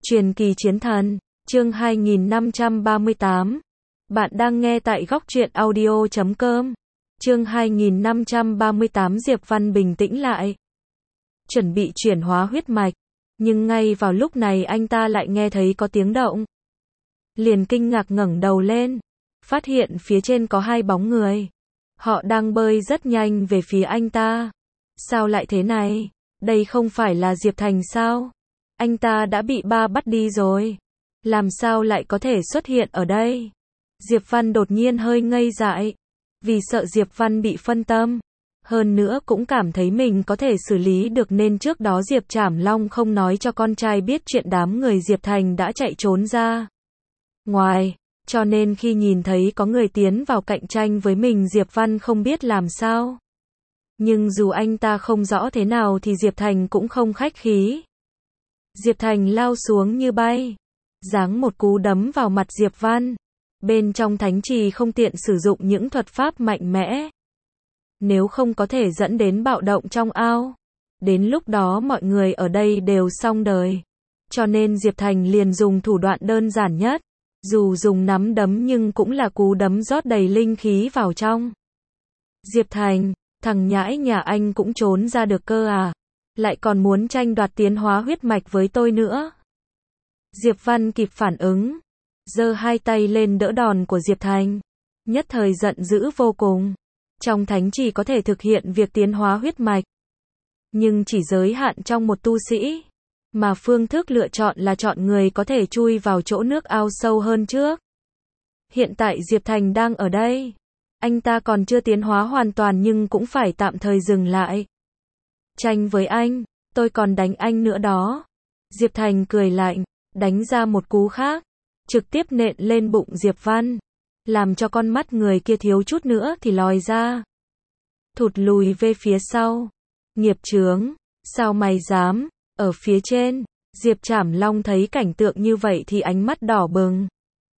Truyền kỳ chiến thần, chương 2538. Bạn đang nghe tại góc truyện audio.com. Chương 2538 Diệp Văn bình tĩnh lại. Chuẩn bị chuyển hóa huyết mạch. Nhưng ngay vào lúc này anh ta lại nghe thấy có tiếng động. Liền kinh ngạc ngẩng đầu lên. Phát hiện phía trên có hai bóng người. Họ đang bơi rất nhanh về phía anh ta. Sao lại thế này? Đây không phải là Diệp Thành sao? Anh ta đã bị ba bắt đi rồi. Làm sao lại có thể xuất hiện ở đây? Diệp Văn đột nhiên hơi ngây dại. Vì sợ Diệp Văn bị phân tâm. Hơn nữa cũng cảm thấy mình có thể xử lý được nên trước đó Diệp Trảm Long không nói cho con trai biết chuyện đám người Diệp Thành đã chạy trốn ra ngoài. Cho nên khi nhìn thấy có người tiến vào cạnh tranh với mình Diệp Văn không biết làm sao. Nhưng dù anh ta không rõ thế nào thì Diệp Thành cũng không khách khí. Diệp Thành lao xuống như bay. Giáng một cú đấm vào mặt Diệp Văn. Bên trong thánh trì không tiện sử dụng những thuật pháp mạnh mẽ. Nếu không có thể dẫn đến bạo động trong ao. Đến lúc đó mọi người ở đây đều xong đời. Cho nên Diệp Thành liền dùng thủ đoạn đơn giản nhất. Dù dùng nắm đấm nhưng cũng là cú đấm rót đầy linh khí vào trong. Diệp Thành, thằng nhãi nhà anh cũng trốn ra được cơ à? Lại còn muốn tranh đoạt tiến hóa huyết mạch với tôi nữa. Diệp Văn kịp phản ứng. Giơ hai tay lên đỡ đòn của Diệp Thành. Nhất thời giận dữ vô cùng. Trong thánh trì có thể thực hiện việc tiến hóa huyết mạch. Nhưng chỉ giới hạn trong một tu sĩ. Mà phương thức lựa chọn là chọn người có thể chui vào chỗ nước ao sâu hơn trước. Hiện tại Diệp Thành đang ở đây. Anh ta còn chưa tiến hóa hoàn toàn nhưng cũng phải tạm thời dừng lại. Tranh với anh, tôi còn đánh anh nữa đó. Diệp Thành cười lạnh, đánh ra một cú khác. Trực tiếp nện lên bụng Diệp Văn. Làm cho con mắt người kia thiếu chút nữa thì lòi ra. Thụt lùi về phía sau. Nghiệp chướng, sao mày dám? Ở phía trên, Diệp Trảm Long thấy cảnh tượng như vậy thì ánh mắt đỏ bừng.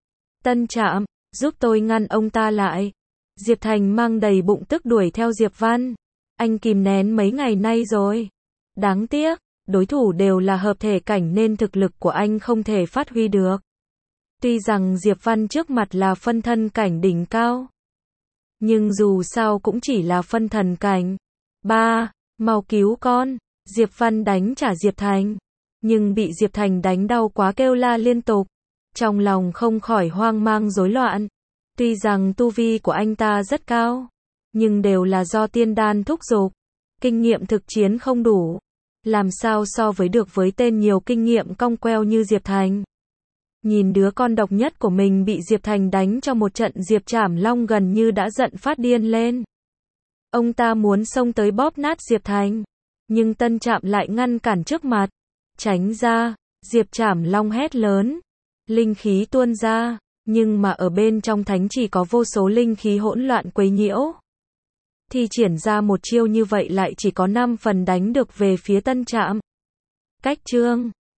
Tân Trạm, giúp tôi ngăn ông ta lại. Diệp Thành mang đầy bụng tức đuổi theo Diệp Văn. Anh kìm nén mấy ngày nay rồi. Đáng tiếc, đối thủ đều là hợp thể cảnh nên thực lực của anh không thể phát huy được. Tuy rằng Diệp Văn trước mặt là phân thân cảnh đỉnh cao. Nhưng dù sao cũng chỉ là phân thần cảnh. Ba, mau cứu con. Diệp Văn đánh trả Diệp Thành. Nhưng bị Diệp Thành đánh đau quá kêu la liên tục. Trong lòng không khỏi hoang mang rối loạn. Tuy rằng tu vi của anh ta rất cao. Nhưng đều là do tiên đan thúc giục. Kinh nghiệm thực chiến không đủ. Làm sao so với được với tên nhiều kinh nghiệm cong queo như Diệp Thành. Nhìn đứa con độc nhất của mình bị Diệp Thành đánh cho một trận Diệp Trảm Long gần như đã giận phát điên lên. Ông ta muốn xông tới bóp nát Diệp Thành. Nhưng Tân Trạm lại ngăn cản trước mặt. Tránh ra, Diệp Trảm Long hét lớn. Linh khí tuôn ra, nhưng mà ở bên trong thánh chỉ có vô số linh khí hỗn loạn quấy nhiễu. Thì triển ra một chiêu như vậy lại chỉ có 5 phần đánh được về phía Tân Trạm. Cách chương